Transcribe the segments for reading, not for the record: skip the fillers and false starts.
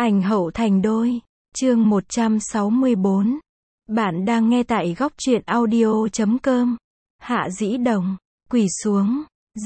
Ảnh hậu thành đôi. Chương 164. Bạn đang nghe tại góc truyện audio.com. Hạ Dĩ Đồng. Quỳ xuống.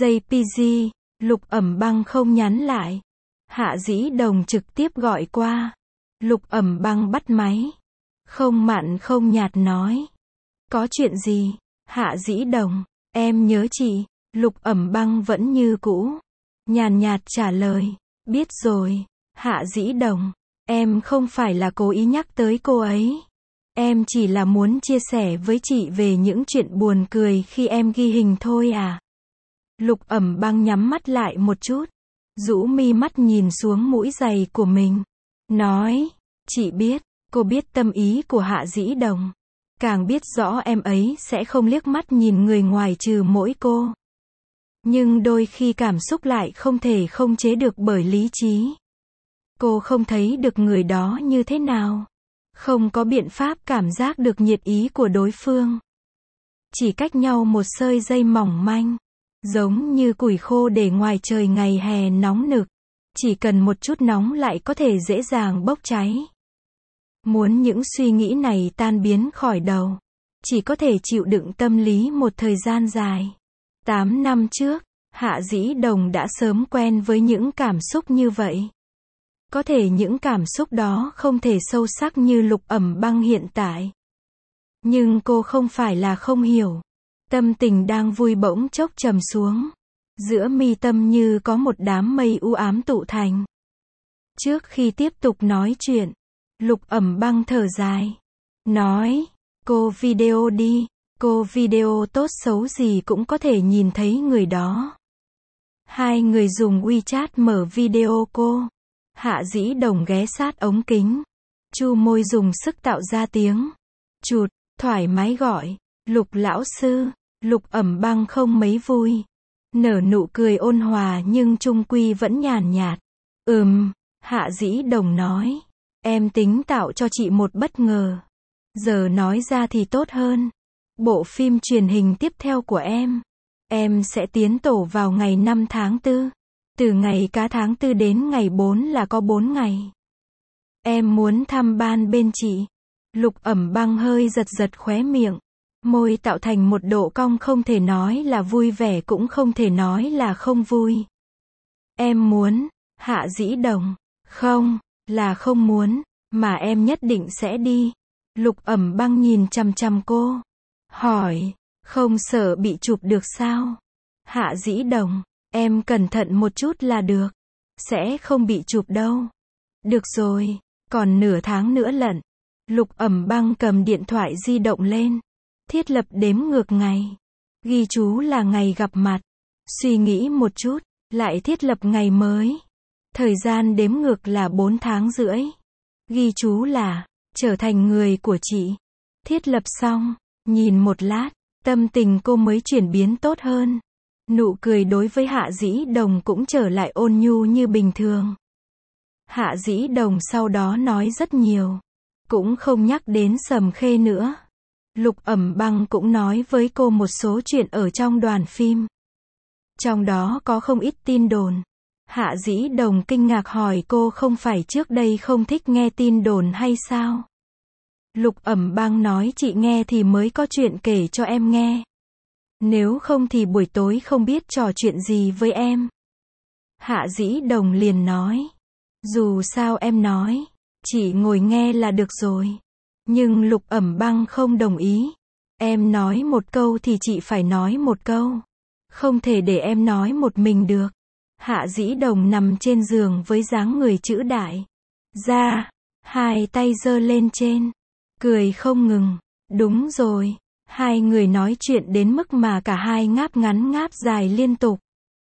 JPG. Lục Ẩm Băng không nhắn lại. Hạ Dĩ Đồng trực tiếp gọi qua. Lục Ẩm Băng bắt máy. Không mặn không nhạt nói. Có chuyện gì? Hạ Dĩ Đồng. Em nhớ chị. Lục Ẩm Băng vẫn như cũ. Nhàn nhạt trả lời. Biết rồi. Hạ Dĩ Đồng. Em không phải là cố ý nhắc tới cô ấy. Em chỉ là muốn chia sẻ với chị về những chuyện buồn cười khi em ghi hình thôi à. Lục Ẩm Băng nhắm mắt lại một chút. Rũ mi mắt nhìn xuống mũi giày của mình. Nói. Chị biết. Cô biết tâm ý của Hạ Dĩ Đồng. Càng biết rõ em ấy sẽ không liếc mắt nhìn người ngoài trừ mỗi cô. Nhưng đôi khi cảm xúc lại không thể không chế được bởi lý trí. Cô không thấy được người đó như thế nào. Không có biện pháp cảm giác được nhiệt ý của đối phương. Chỉ cách nhau một sợi dây mỏng manh. Giống như củi khô để ngoài trời ngày hè nóng nực. Chỉ cần một chút nóng lại có thể dễ dàng bốc cháy. Muốn những suy nghĩ này tan biến khỏi đầu. Chỉ có thể chịu đựng tâm lý một thời gian dài. 8 năm trước, Hạ Dĩ Đồng đã sớm quen với những cảm xúc như vậy. Có thể những cảm xúc đó không thể sâu sắc như Lục Ẩm Băng hiện tại. Nhưng cô không phải là không hiểu. Tâm tình đang vui bỗng chốc trầm xuống. Giữa mi tâm như có một đám mây u ám tụ thành. Trước khi tiếp tục nói chuyện, Lục Ẩm Băng thở dài. Nói, cô video đi. Cô video tốt xấu gì cũng có thể nhìn thấy người đó. Hai người dùng WeChat mở video cô. Hạ Dĩ Đồng ghé sát ống kính. Chu môi dùng sức tạo ra tiếng. Chụt, thoải mái gọi. Lục lão sư. Lục Ẩm Băng không mấy vui. Nở nụ cười ôn hòa nhưng chung quy vẫn nhàn nhạt. Hạ Dĩ Đồng nói. Em tính tạo cho chị một bất ngờ. Giờ nói ra thì tốt hơn. Bộ phim truyền hình tiếp theo của em sẽ tiến tổ vào ngày 5 tháng 4. Từ ngày cá tháng 4 đến ngày 4 là có 4 ngày. Em muốn thăm ban bên chị. Lục Ẩm Băng hơi giật giật khóe miệng. Môi tạo thành một độ cong không thể nói là vui vẻ cũng không thể nói là không vui. Em muốn. Hạ Dĩ Đồng. Không, là không muốn, mà em nhất định sẽ đi. Lục Ẩm Băng nhìn chằm chằm cô. Hỏi, không sợ bị chụp được sao? Hạ Dĩ Đồng, em cẩn thận một chút là được. Sẽ không bị chụp đâu. Được rồi, còn nửa tháng nữa lận. Lục Ẩm Băng cầm điện thoại di động lên. Thiết lập đếm ngược ngày. Ghi chú là ngày gặp mặt. Suy nghĩ một chút, lại thiết lập ngày mới. Thời gian đếm ngược là 4 tháng rưỡi. Ghi chú là, trở thành người của chị. Thiết lập xong, nhìn một lát, tâm tình cô mới chuyển biến tốt hơn. Nụ cười đối với Hạ Dĩ Đồng cũng trở lại ôn nhu như bình thường. Hạ Dĩ Đồng sau đó nói rất nhiều. Cũng không nhắc đến Sầm Khê nữa. Lục Ẩm Băng cũng nói với cô một số chuyện ở trong đoàn phim. Trong đó có không ít tin đồn. Hạ Dĩ Đồng kinh ngạc hỏi cô không phải trước đây không thích nghe tin đồn hay sao? Lục Ẩm Băng nói chị nghe thì mới có chuyện kể cho em nghe. Nếu không thì buổi tối không biết trò chuyện gì với em. Hạ Dĩ Đồng liền nói. Dù sao em nói, chị ngồi nghe là được rồi. Nhưng Lục Ẩm Băng không đồng ý. Em nói một câu thì chị phải nói một câu. Không thể để em nói một mình được. Hạ Dĩ Đồng nằm trên giường với dáng người chữ đại. Ra, hai tay giơ lên trên. Cười không ngừng. Đúng rồi. Hai người nói chuyện đến mức mà cả hai ngáp ngắn ngáp dài liên tục.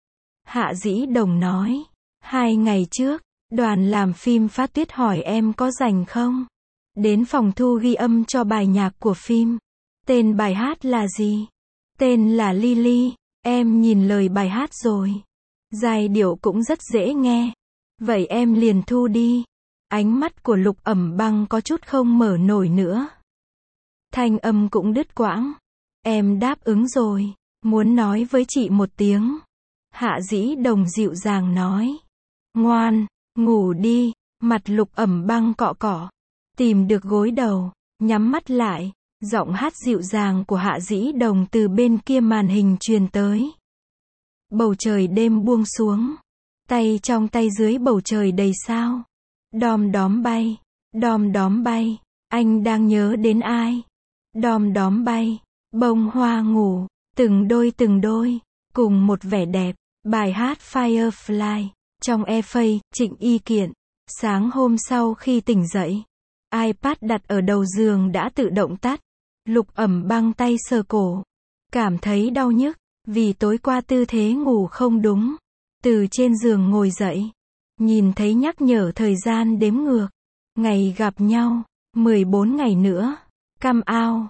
Hạ Dĩ Đồng nói. 2 ngày trước, đoàn làm phim Phát Tuyết hỏi em có rảnh không? Đến phòng thu ghi âm cho bài nhạc của phim. Tên bài hát là gì? Tên là Lily. Em nhìn lời bài hát rồi. Giai điệu cũng rất dễ nghe. Vậy em liền thu đi. Ánh mắt của Lục Ẩm Băng có chút không mở nổi nữa. Thanh âm cũng đứt quãng. Em đáp ứng rồi. Muốn nói với chị một tiếng. Hạ Dĩ Đồng dịu dàng nói. Ngoan, ngủ đi. Mặt Lục Ẩm Băng cọ cọ, tìm được gối đầu, nhắm mắt lại, giọng hát dịu dàng của Hạ Dĩ Đồng từ bên kia màn hình truyền tới. Bầu trời đêm buông xuống, tay trong tay dưới bầu trời đầy sao. Đom đóm bay, anh đang nhớ đến ai? Đom đóm bay, bông hoa ngủ, từng đôi, cùng một vẻ đẹp. Bài hát Firefly, trong Airplay, Trịnh Y Kiện. Sáng hôm sau khi tỉnh dậy, iPad đặt ở đầu giường đã tự động tắt. Lục Ẩm Băng tay sờ cổ, cảm thấy đau nhức, vì tối qua tư thế ngủ không đúng. Từ trên giường ngồi dậy, nhìn thấy nhắc nhở thời gian đếm ngược. Ngày gặp nhau, 14 ngày nữa. Come out,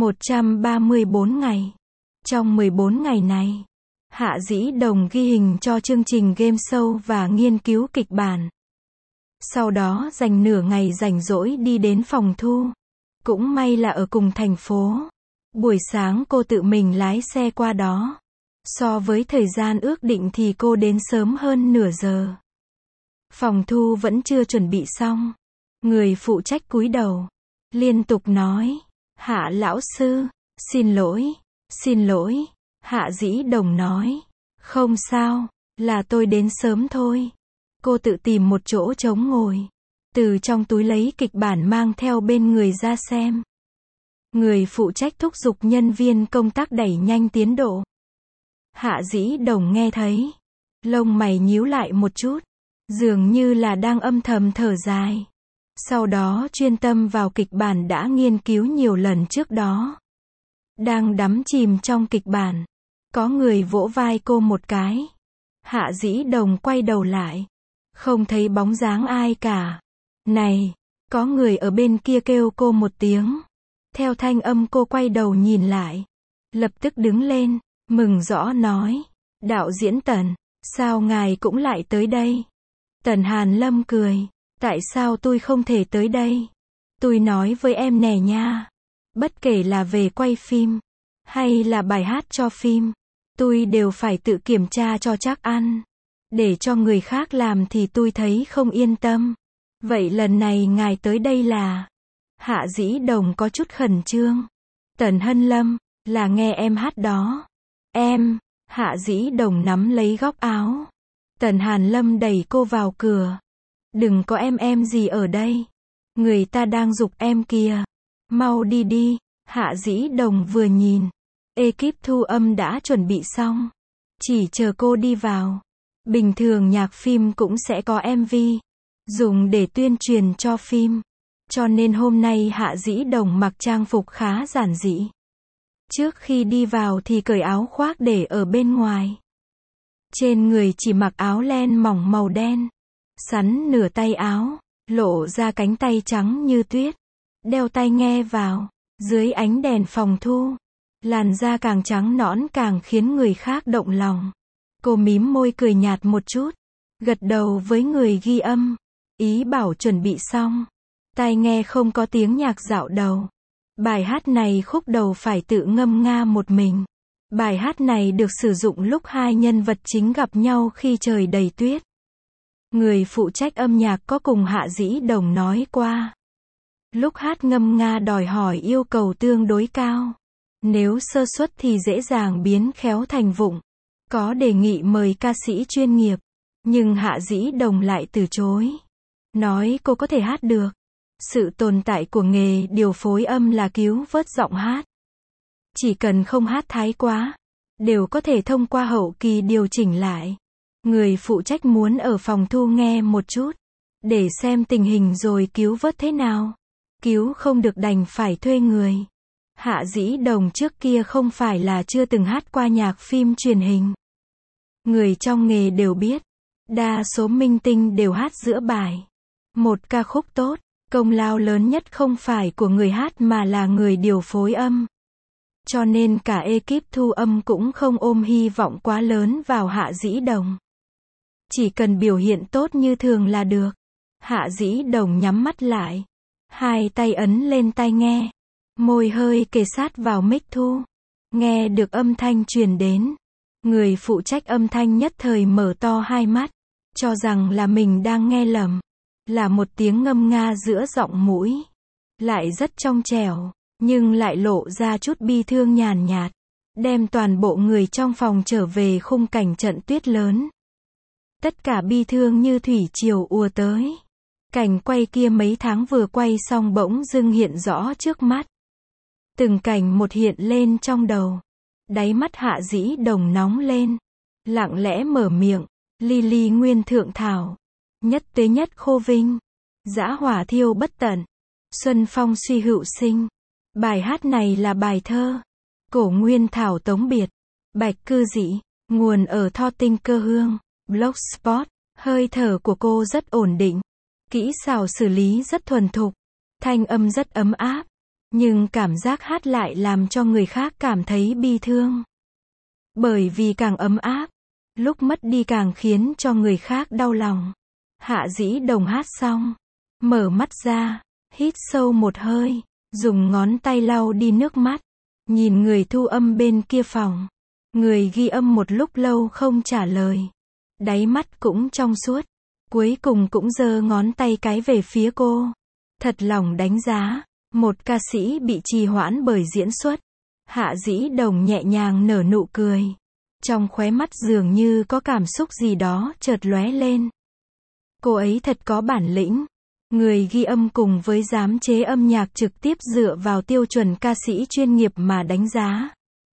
134 ngày. Trong 14 ngày này, Hạ Dĩ Đồng ghi hình cho chương trình game show và nghiên cứu kịch bản. Sau đó dành nửa ngày rảnh rỗi đi đến phòng thu. Cũng may là ở cùng thành phố. Buổi sáng cô tự mình lái xe qua đó. So với thời gian ước định thì cô đến sớm hơn nửa giờ. Phòng thu vẫn chưa chuẩn bị xong. Người phụ trách cúi đầu, liên tục nói, Hạ lão sư, xin lỗi. Hạ Dĩ Đồng nói, không sao, là tôi đến sớm thôi. Cô tự tìm một chỗ trống ngồi, từ trong túi lấy kịch bản mang theo bên người ra xem. Người phụ trách thúc giục nhân viên công tác đẩy nhanh tiến độ. Hạ Dĩ Đồng nghe thấy, lông mày nhíu lại một chút, dường như là đang âm thầm thở dài. Sau đó chuyên tâm vào kịch bản đã nghiên cứu nhiều lần trước đó. Đang đắm chìm trong kịch bản, có người vỗ vai cô một cái. Hạ Dĩ Đồng quay đầu lại, không thấy bóng dáng ai cả. Này, có người ở bên kia kêu cô một tiếng. Theo thanh âm cô quay đầu nhìn lại, lập tức đứng lên, mừng rõ nói, đạo diễn Tần, sao ngài cũng lại tới đây? Tần Hàn Lâm cười, tại sao tôi không thể tới đây? Tôi nói với em nè nha, bất kể là về quay phim, hay là bài hát cho phim, tôi đều phải tự kiểm tra cho chắc ăn. Để cho người khác làm thì tôi thấy không yên tâm. Vậy lần này ngài tới đây là... Hạ Dĩ Đồng có chút khẩn trương. Tần Hân Lâm, là nghe em hát đó. Em, Hạ Dĩ Đồng nắm lấy góc áo. Tần Hàn Lâm đẩy cô vào cửa. Đừng có em gì ở đây. Người ta đang giục em kìa. Mau đi đi. Hạ Dĩ Đồng vừa nhìn. Ekip thu âm đã chuẩn bị xong. Chỉ chờ cô đi vào. Bình thường nhạc phim cũng sẽ có MV. Dùng để tuyên truyền cho phim. Cho nên hôm nay Hạ Dĩ Đồng mặc trang phục khá giản dị. Trước khi đi vào thì cởi áo khoác để ở bên ngoài. Trên người chỉ mặc áo len mỏng màu đen. Sắn nửa tay áo, lộ ra cánh tay trắng như tuyết. Đeo tai nghe vào, dưới ánh đèn phòng thu. Làn da càng trắng nõn càng khiến người khác động lòng. Cô mím môi cười nhạt một chút. Gật đầu với người ghi âm. Ý bảo chuẩn bị xong. Tai nghe không có tiếng nhạc dạo đầu. Bài hát này khúc đầu phải tự ngâm nga một mình. Bài hát này được sử dụng lúc hai nhân vật chính gặp nhau khi trời đầy tuyết. Người phụ trách âm nhạc có cùng Hạ Dĩ Đồng nói qua. Lúc hát ngâm nga đòi hỏi yêu cầu tương đối cao. Nếu sơ suất thì dễ dàng biến khéo thành vụng. Có đề nghị mời ca sĩ chuyên nghiệp. Nhưng Hạ Dĩ Đồng lại từ chối. Nói cô có thể hát được. Sự tồn tại của nghề điều phối âm là cứu vớt giọng hát. Chỉ cần không hát thái quá, đều có thể thông qua hậu kỳ điều chỉnh lại. Người phụ trách muốn ở phòng thu nghe một chút, để xem tình hình rồi cứu vớt thế nào. Cứu không được đành phải thuê người. Hạ Dĩ Đồng trước kia không phải là chưa từng hát qua nhạc phim truyền hình. Người trong nghề đều biết, đa số minh tinh đều hát giữa bài. Một ca khúc tốt, công lao lớn nhất không phải của người hát mà là người điều phối âm. Cho nên cả ekip thu âm cũng không ôm hy vọng quá lớn vào Hạ Dĩ Đồng. Chỉ cần biểu hiện tốt như thường là được. Hạ Dĩ Đồng nhắm mắt lại. Hai tay ấn lên tai nghe. Môi hơi kề sát vào mic thu. Nghe được âm thanh truyền đến. Người phụ trách âm thanh nhất thời mở to hai mắt. Cho rằng là mình đang nghe lầm. là một tiếng ngâm nga giữa giọng mũi. Lại rất trong trẻo, nhưng lại lộ ra chút bi thương nhàn nhạt. Đem toàn bộ người trong phòng trở về khung cảnh trận tuyết lớn. Tất cả bi thương như thủy triều ùa tới. Cảnh quay kia mấy tháng vừa quay xong bỗng dưng hiện rõ trước mắt. Từng cảnh một hiện lên trong đầu. Đáy mắt Hạ Dĩ Đồng nóng lên. Lặng lẽ mở miệng. Ly ly nguyên thượng thảo. Nhất tuế nhất khô vinh. Dã hỏa thiêu bất tận. Xuân phong suy hữu sinh. Bài hát này là bài thơ. Cổ nguyên thảo tống biệt. Bạch cư dĩ. Nguồn ở Tho Tinh Cơ Hương. Blogspot. Hơi thở của cô rất ổn định. Kỹ xảo xử lý rất thuần thục. Thanh âm rất ấm áp. Nhưng cảm giác hát lại làm cho người khác cảm thấy bi thương. Bởi vì càng ấm áp, lúc mất đi càng khiến cho người khác đau lòng. Hạ Dĩ Đồng hát xong, mở mắt ra, hít sâu một hơi, dùng ngón tay lau đi nước mắt, nhìn người thu âm bên kia phòng. Người ghi âm một lúc lâu không trả lời. Đáy mắt cũng trong suốt, cuối cùng cũng giơ ngón tay cái về phía cô. Thật lòng đánh giá, một ca sĩ bị trì hoãn bởi diễn xuất. Hạ Dĩ Đồng nhẹ nhàng nở nụ cười. Trong khóe mắt dường như có cảm xúc gì đó chợt lóe lên. Cô ấy thật có bản lĩnh. Người ghi âm cùng với giám chế âm nhạc trực tiếp dựa vào tiêu chuẩn ca sĩ chuyên nghiệp mà đánh giá.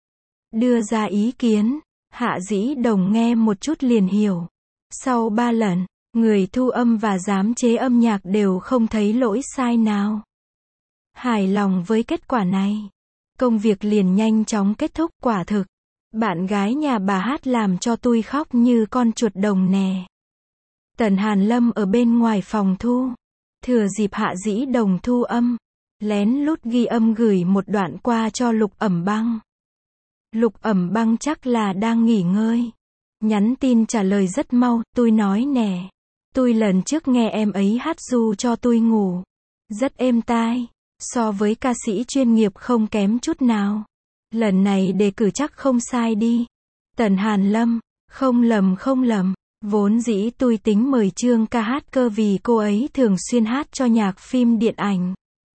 Đưa ra ý kiến, Hạ Dĩ Đồng nghe một chút liền hiểu. Sau 3 lần, người thu âm và giám chế âm nhạc đều không thấy lỗi sai nào. Hài lòng với kết quả này, công việc liền nhanh chóng kết thúc. Quả thực, bạn gái nhà bà hát làm cho tôi khóc như con chuột đồng nè. Tần Hàn Lâm ở bên ngoài phòng thu, thừa dịp Hạ Dĩ Đồng thu âm, lén lút ghi âm gửi một đoạn qua cho Lục Ẩm Băng. Lục Ẩm Băng chắc là đang nghỉ ngơi. Nhắn tin trả lời rất mau. Tôi nói nè, tôi lần trước nghe em ấy hát ru cho tôi ngủ, rất êm tai, so với ca sĩ chuyên nghiệp không kém chút nào. Lần này đề cử chắc không sai đi. Tần Hàn Lâm, không lầm. Vốn dĩ tôi tính mời Trương ca hát cơ vì cô ấy thường xuyên hát cho nhạc phim điện ảnh.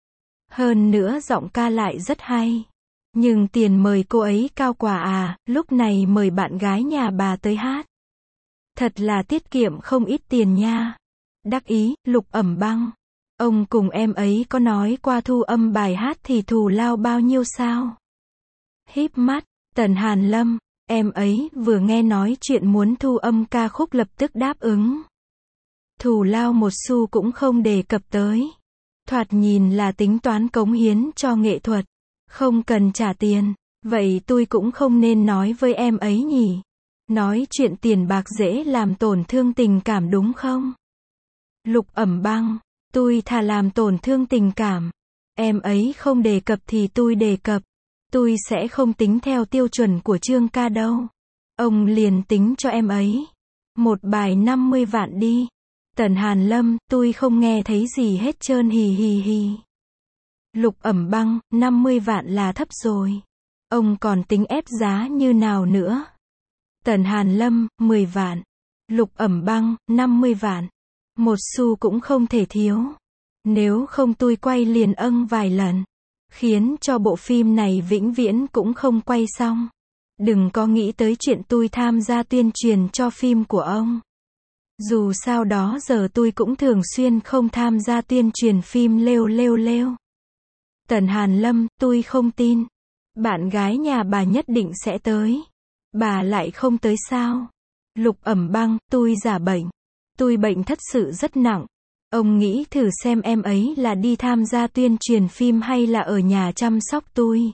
Hơn nữa giọng ca lại rất hay. Nhưng tiền mời cô ấy cao quá à, lúc này mời bạn gái nhà bà tới hát. Thật là tiết kiệm không ít tiền nha. Đắc ý, Lục Ẩm Băng. Ông cùng em ấy có nói qua thu âm bài hát thì thù lao bao nhiêu sao? Híp mắt, Tần Hàn Lâm, em ấy vừa nghe nói chuyện muốn thu âm ca khúc lập tức đáp ứng. Thù lao một xu cũng không đề cập tới. Thoạt nhìn là tính toán cống hiến cho nghệ thuật. Không cần trả tiền, vậy tôi cũng không nên nói với em ấy nhỉ? Nói chuyện tiền bạc dễ làm tổn thương tình cảm đúng không? Lục Ẩm Băng, tôi thà làm tổn thương tình cảm. Em ấy không đề cập thì tôi đề cập. Tôi sẽ không tính theo tiêu chuẩn của Trương ca đâu. Ông liền tính cho em ấy một bài 50 vạn đi. Tần Hàn Lâm, tôi không nghe thấy gì hết trơn hì hì hì. Lục Ẩm Băng, 50 vạn là thấp rồi. Ông còn tính ép giá như nào nữa? Tần Hàn Lâm, 10 vạn. Lục Ẩm Băng, 50 vạn. Một xu cũng không thể thiếu. Nếu không tôi quay liền vài lần. Khiến cho bộ phim này vĩnh viễn cũng không quay xong. Đừng có nghĩ tới chuyện tôi tham gia tuyên truyền cho phim của ông. Dù sao đó giờ tôi cũng thường xuyên không tham gia tuyên truyền phim lêu. Tần Hàn Lâm, tôi không tin. Bạn gái nhà bà nhất định sẽ tới. Bà lại không tới sao? Lục Ẩm Băng, tôi giả bệnh. Tôi bệnh thất sự rất nặng. Ông nghĩ thử xem em ấy là đi tham gia tuyên truyền phim hay là ở nhà chăm sóc tôi.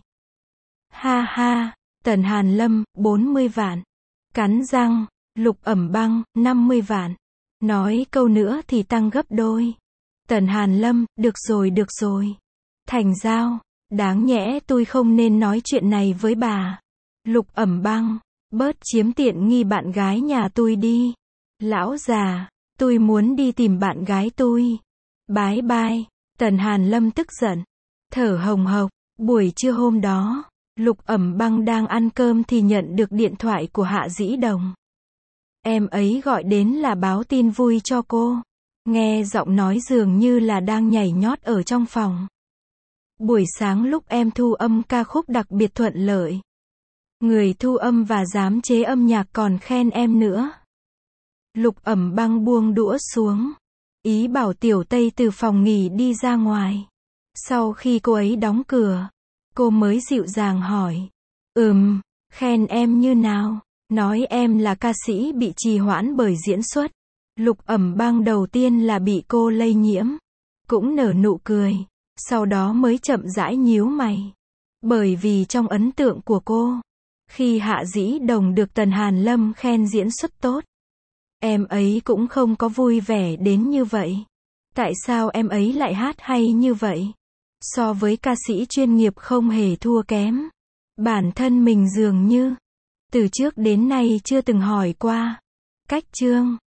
Ha ha, Tần Hàn Lâm, 40 vạn. Cắn răng, Lục Ẩm Băng, 50 vạn. Nói câu nữa thì tăng gấp đôi. Tần Hàn Lâm, được rồi. Thành giao, đáng nhẽ tôi không nên nói chuyện này với bà. Lục Ẩm Băng, bớt chiếm tiện nghi bạn gái nhà tôi đi. Lão già, tôi muốn đi tìm bạn gái tôi. Bái bai. Tần Hàn Lâm tức giận, thở hồng hộc. Buổi trưa hôm đó, Lục Ẩm Băng đang ăn cơm thì nhận được điện thoại của Hạ Dĩ Đồng. Em ấy gọi đến là báo tin vui cho cô. Nghe giọng nói dường như là đang nhảy nhót ở trong phòng. Buổi sáng lúc em thu âm ca khúc đặc biệt thuận lợi. Người thu âm và giám chế âm nhạc còn khen em nữa. Lục Ẩm Băng buông đũa xuống. Ý bảo Tiểu Tây từ phòng nghỉ đi ra ngoài. Sau khi cô ấy đóng cửa, cô mới dịu dàng hỏi. Khen em như nào? Nói em là ca sĩ bị trì hoãn bởi diễn xuất. Lục Ẩm Băng đầu tiên là bị cô lây nhiễm. Cũng nở nụ cười. Sau đó mới chậm rãi nhíu mày. Bởi vì trong ấn tượng của cô, khi Hạ Dĩ Đồng được Tần Hàn Lâm khen diễn xuất tốt, em ấy cũng không có vui vẻ đến như vậy. Tại sao em ấy lại hát hay như vậy? So với ca sĩ chuyên nghiệp không hề thua kém. Bản thân mình dường như từ trước đến nay chưa từng hỏi qua. Cách chương